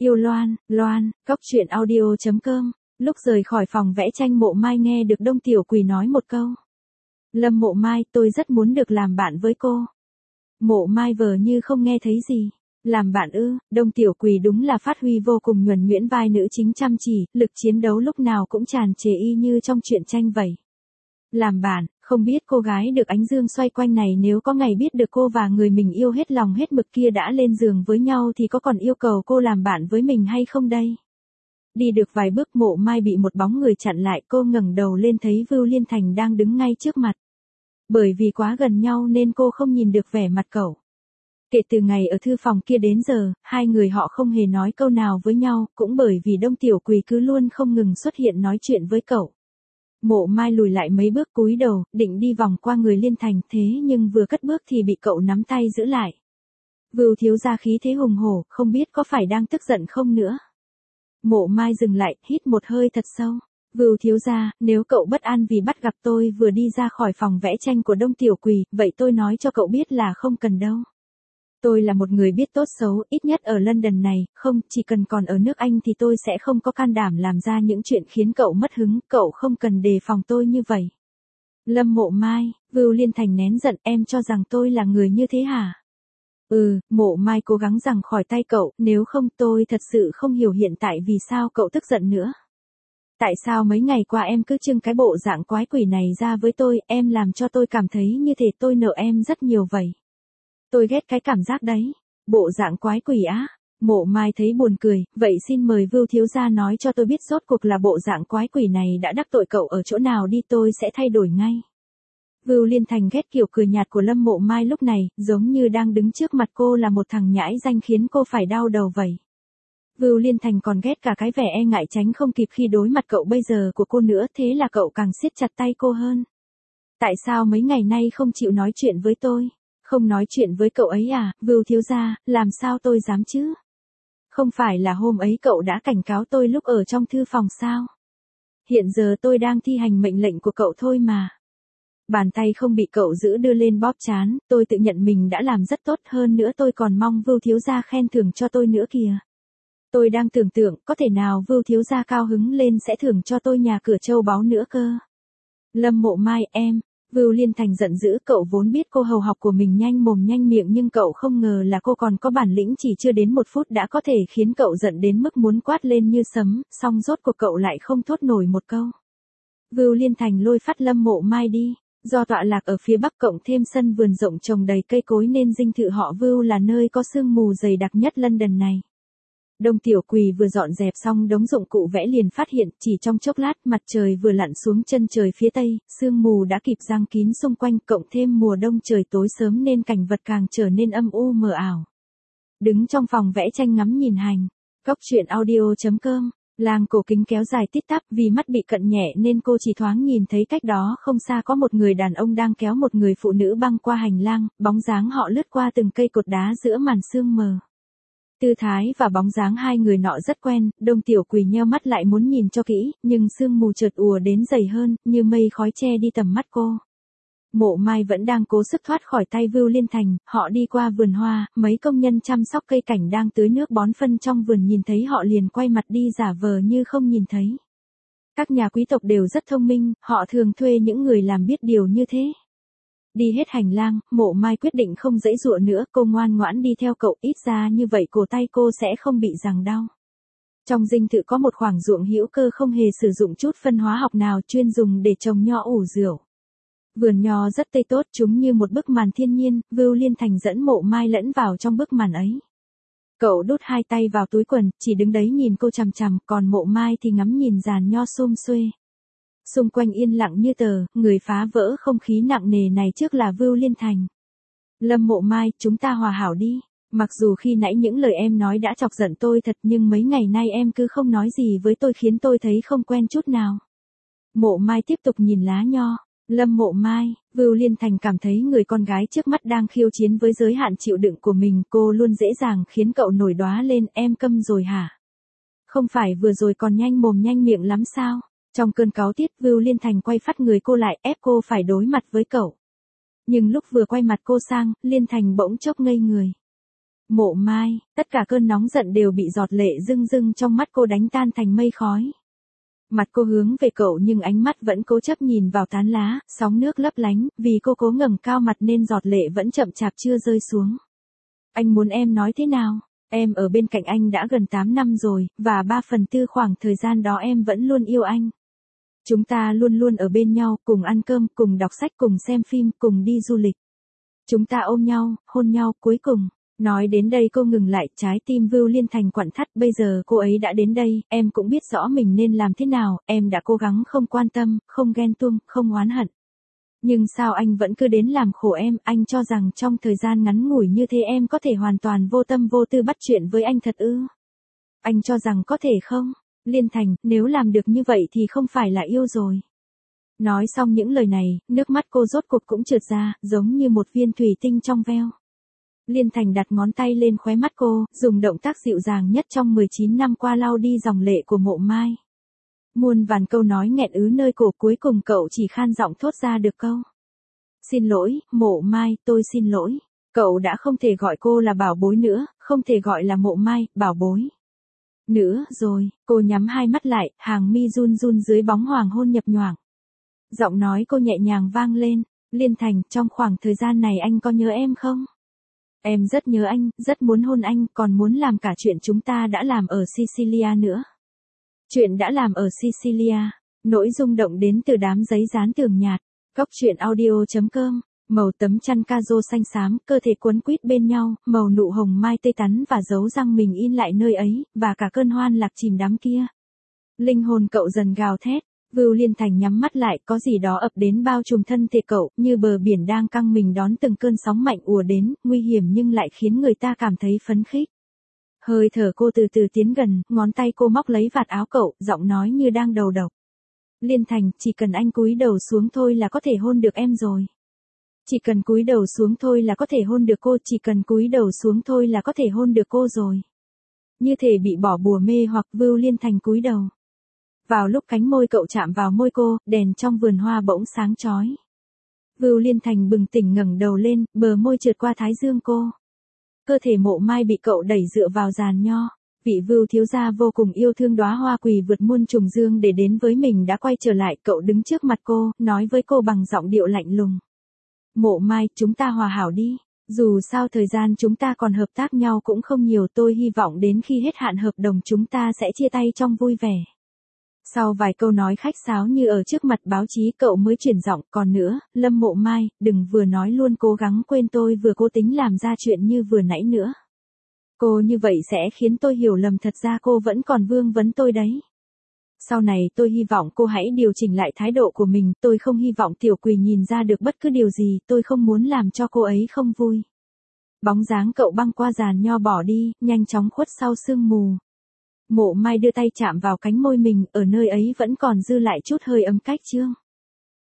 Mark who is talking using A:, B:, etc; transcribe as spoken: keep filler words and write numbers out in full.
A: Yêu Loan, Loan, cóc truyện audio chấm com. Lúc rời khỏi phòng vẽ tranh, Mộ Mai nghe được Đông Tiểu Quỳ nói một câu. Lâm Mộ Mai, tôi rất muốn được làm bạn với cô. Mộ Mai vờ như không nghe thấy gì. Làm bạn ư? Đông Tiểu Quỳ đúng là phát huy vô cùng nhuần nhuyễn vai nữ chính chăm chỉ, lực chiến đấu lúc nào cũng tràn trề y như trong truyện tranh vậy. Làm bạn, không biết cô gái được ánh dương xoay quanh này nếu có ngày biết được cô và người mình yêu hết lòng hết mực kia đã lên giường với nhau thì có còn yêu cầu cô làm bạn với mình hay không đây? Đi được vài bước, Mộ Mai bị một bóng người chặn lại, cô ngẩng đầu lên thấy Vưu Liên Thành đang đứng ngay trước mặt. Bởi vì quá gần nhau nên cô không nhìn được vẻ mặt cậu. Kể từ ngày ở thư phòng kia đến giờ, hai người họ không hề nói câu nào với nhau, cũng bởi vì Đông Tiểu Quỳ cứ luôn không ngừng xuất hiện nói chuyện với cậu. Mộ Mai lùi lại mấy bước cúi đầu, định đi vòng qua người Liên Thành, thế nhưng vừa cất bước thì bị cậu nắm tay giữ lại. Vưu thiếu gia khí thế hùng hổ, không biết có phải đang tức giận không nữa. Mộ Mai dừng lại, hít một hơi thật sâu. Vưu thiếu gia, nếu cậu bất an vì bắt gặp tôi vừa đi ra khỏi phòng vẽ tranh của Đông Tiểu Quỳ, vậy tôi nói cho cậu biết là không cần đâu. Tôi là một người biết tốt xấu, ít nhất ở London này, không, chỉ cần còn ở nước Anh thì tôi sẽ không có can đảm làm ra những chuyện khiến cậu mất hứng, cậu không cần đề phòng tôi như vậy. Lâm Mộ Mai, Vưu Liên Thành nén giận, em cho rằng tôi là người như thế hả? Ừ, Mộ Mai cố gắng giằng khỏi tay cậu, nếu không tôi thật sự không hiểu hiện tại vì sao cậu tức giận nữa. Tại sao mấy ngày qua em cứ trưng cái bộ dạng quái quỷ này ra với tôi, em làm cho tôi cảm thấy như thể tôi nợ em rất nhiều vậy. Tôi ghét cái cảm giác đấy. Bộ dạng quái quỷ á. Mộ Mai thấy buồn cười, vậy xin mời Vưu thiếu gia nói cho tôi biết rốt cuộc là bộ dạng quái quỷ này đã đắc tội cậu ở chỗ nào đi, tôi sẽ thay đổi ngay. Vưu Liên Thành ghét kiểu cười nhạt của Lâm Mộ Mai lúc này, giống như đang đứng trước mặt cô là một thằng nhãi danh khiến cô phải đau đầu vậy. Vưu Liên Thành còn ghét cả cái vẻ e ngại tránh không kịp khi đối mặt cậu bây giờ của cô nữa, thế là cậu càng siết chặt tay cô hơn. Tại sao mấy ngày nay không chịu nói chuyện với tôi? Không nói chuyện với cậu ấy à, Vưu thiếu gia, làm sao tôi dám chứ? Không phải là hôm ấy cậu đã cảnh cáo tôi lúc ở trong thư phòng sao? Hiện giờ tôi đang thi hành mệnh lệnh của cậu thôi mà. Bàn tay không bị cậu giữ đưa lên bóp trán, tôi tự nhận mình đã làm rất tốt, hơn nữa tôi còn mong Vưu thiếu gia khen thưởng cho tôi nữa kìa. Tôi đang tưởng tượng, có thể nào Vưu thiếu gia cao hứng lên sẽ thưởng cho tôi nhà cửa châu báu nữa cơ. Lâm Mộ Mai, em. Vưu Liên Thành giận dữ, cậu vốn biết cô hầu học của mình nhanh mồm nhanh miệng nhưng cậu không ngờ là cô còn có bản lĩnh, chỉ chưa đến một phút đã có thể khiến cậu giận đến mức muốn quát lên như sấm, song rốt cuộc cậu lại không thốt nổi một câu. Vưu Liên Thành lôi phát Lâm Mộ Mai đi. Do tọa lạc ở phía bắc cộng thêm sân vườn rộng trồng đầy cây cối nên dinh thự họ Vưu là nơi có sương mù dày đặc nhất London này. Đông Tiểu Quỳ vừa dọn dẹp xong đống dụng cụ vẽ liền phát hiện, chỉ trong chốc lát mặt trời vừa lặn xuống chân trời phía tây, sương mù đã kịp giăng kín xung quanh, cộng thêm mùa đông trời tối sớm nên cảnh vật càng trở nên âm u mờ ảo. Đứng trong phòng vẽ tranh ngắm nhìn hành, cóc truyện audio chấm com, làng cổ kính kéo dài tít tắp, vì mắt bị cận nhẹ nên cô chỉ thoáng nhìn thấy cách đó không xa có một người đàn ông đang kéo một người phụ nữ băng qua hành lang, bóng dáng họ lướt qua từng cây cột đá giữa màn sương mờ. Tư thái và bóng dáng hai người nọ rất quen, Đông Tiểu Quỳ nheo mắt lại muốn nhìn cho kỹ, nhưng sương mù chợt ùa đến dày hơn, như mây khói che đi tầm mắt cô. Mộ Mai vẫn đang cố sức thoát khỏi tay Vưu Liên Thành, họ đi qua vườn hoa, mấy công nhân chăm sóc cây cảnh đang tưới nước bón phân trong vườn nhìn thấy họ liền quay mặt đi giả vờ như không nhìn thấy. Các nhà quý tộc đều rất thông minh, họ thường thuê những người làm biết điều như thế. Đi hết hành lang, Mộ Mai quyết định không giãy giụa nữa, cô ngoan ngoãn đi theo cậu, ít ra như vậy cổ tay cô sẽ không bị giằng đau. Trong dinh thự có một khoảng ruộng hữu cơ không hề sử dụng chút phân hóa học nào, chuyên dùng để trồng nho ủ rượu. Vườn nho rất tươi tốt, chúng như một bức màn thiên nhiên, Vưu Liên Thành dẫn Mộ Mai lẫn vào trong bức màn ấy. Cậu đút hai tay vào túi quần, chỉ đứng đấy nhìn cô chằm chằm, còn Mộ Mai thì ngắm nhìn giàn nho sum xuê. Xung quanh yên lặng như tờ, người phá vỡ không khí nặng nề này trước là Vưu Liên Thành. Lâm Mộ Mai, chúng ta hòa hảo đi. Mặc dù khi nãy những lời em nói đã chọc giận tôi thật nhưng mấy ngày nay em cứ không nói gì với tôi khiến tôi thấy không quen chút nào. Mộ Mai tiếp tục nhìn lá nho. Lâm Mộ Mai, Vưu Liên Thành cảm thấy người con gái trước mắt đang khiêu chiến với giới hạn chịu đựng của mình, cô luôn dễ dàng khiến cậu nổi đoá lên, em câm rồi hả? Không phải vừa rồi còn nhanh mồm nhanh miệng lắm sao? Trong cơn cáu tiết, Vưu Liên Thành quay phắt người cô lại, ép cô phải đối mặt với cậu. Nhưng lúc vừa quay mặt cô sang, Liên Thành bỗng chốc ngây người. Mộ Mai, tất cả cơn nóng giận đều bị giọt lệ rưng rưng trong mắt cô đánh tan thành mây khói. Mặt cô hướng về cậu nhưng ánh mắt vẫn cố chấp nhìn vào tán lá, sóng nước lấp lánh, vì cô cố ngẩng cao mặt nên giọt lệ vẫn chậm chạp chưa rơi xuống. Anh muốn em nói thế nào? Em ở bên cạnh anh đã gần tám năm rồi, và ba phần tư khoảng thời gian đó em vẫn luôn yêu anh. Chúng ta luôn luôn ở bên nhau, cùng ăn cơm, cùng đọc sách, cùng xem phim, cùng đi du lịch. Chúng ta ôm nhau, hôn nhau, cuối cùng. Nói đến đây cô ngừng lại, trái tim Vưu Liên Thành quặn thắt, bây giờ cô ấy đã đến đây, em cũng biết rõ mình nên làm thế nào, em đã cố gắng không quan tâm, không ghen tuông, không oán hận. Nhưng sao anh vẫn cứ đến làm khổ em, anh cho rằng trong thời gian ngắn ngủi như thế em có thể hoàn toàn vô tâm vô tư bắt chuyện với anh thật ư? Anh cho rằng có thể không? Liên Thành, nếu làm được như vậy thì không phải là yêu rồi. Nói xong những lời này, nước mắt cô rốt cuộc cũng trượt ra, giống như một viên thủy tinh trong veo. Liên Thành đặt ngón tay lên khóe mắt cô, dùng động tác dịu dàng nhất trong mười chín năm qua lau đi dòng lệ của Mộ Mai. Muôn vàn câu nói nghẹn ứ nơi cổ, cuối cùng cậu chỉ khan giọng thốt ra được câu. Xin lỗi, Mộ Mai, tôi xin lỗi. Cậu đã không thể gọi cô là bảo bối nữa, không thể gọi là Mộ Mai, bảo bối. Nữa, rồi, cô nhắm hai mắt lại, hàng mi run run dưới bóng hoàng hôn nhập nhoảng. Giọng nói cô nhẹ nhàng vang lên, Liên Thành, trong khoảng thời gian này anh có nhớ em không? Em rất nhớ anh, rất muốn hôn anh, còn muốn làm cả chuyện chúng ta đã làm ở Sicilia nữa. Chuyện đã làm ở Sicilia, nỗi rung động đến từ đám giấy dán tường nhạt. Góc truyện audio chấm com, màu tấm chăn cazo xanh xám, cơ thể quấn quýt bên nhau, màu nụ hồng mai tươi tắn và dấu răng mình in lại nơi ấy, và cả cơn hoan lạc chìm đắm kia. Linh hồn cậu dần gào thét. Vưu Liên Thành nhắm mắt lại, có gì đó ập đến bao trùm thân thể cậu, như bờ biển đang căng mình đón từng cơn sóng mạnh ùa đến, nguy hiểm nhưng lại khiến người ta cảm thấy phấn khích. Hơi thở cô từ từ tiến gần, ngón tay cô móc lấy vạt áo cậu, giọng nói như đang đầu độc. Liên Thành, chỉ cần anh cúi đầu xuống thôi là có thể hôn được em rồi. Chỉ cần cúi đầu xuống thôi là có thể hôn được cô, chỉ cần cúi đầu xuống thôi là có thể hôn được cô rồi. Như thể bị bỏ bùa mê hoặc Vưu Liên Thành cúi đầu. Vào lúc cánh môi cậu chạm vào môi cô, đèn trong vườn hoa bỗng sáng chói. Vưu Liên Thành bừng tỉnh ngẩng đầu lên, bờ môi trượt qua thái dương cô. Cơ thể Mộ Mai bị cậu đẩy dựa vào giàn nho. Vị Vưu thiếu gia vô cùng yêu thương đóa hoa quỳ vượt muôn trùng dương để đến với mình đã quay trở lại, cậu đứng trước mặt cô, nói với cô bằng giọng điệu lạnh lùng. Mộ Mai, chúng ta hòa hảo đi. Dù sao thời gian chúng ta còn hợp tác nhau cũng không nhiều, tôi hy vọng đến khi hết hạn hợp đồng chúng ta sẽ chia tay trong vui vẻ. Sau vài câu nói khách sáo như ở trước mặt báo chí, cậu mới chuyển giọng, còn nữa, Lâm Mộ Mai, đừng vừa nói luôn cố gắng quên tôi vừa cố tính làm ra chuyện như vừa nãy nữa. Cô như vậy sẽ khiến tôi hiểu lầm, thật ra cô vẫn còn vương vấn tôi đấy. Sau này tôi hy vọng cô hãy điều chỉnh lại thái độ của mình, tôi không hy vọng Tiểu Quỳ nhìn ra được bất cứ điều gì, tôi không muốn làm cho cô ấy không vui. Bóng dáng cậu băng qua giàn nho bỏ đi, nhanh chóng khuất sau sương mù. Mộ Mai đưa tay chạm vào cánh môi mình, ở nơi ấy vẫn còn dư lại chút hơi ấm cách chương.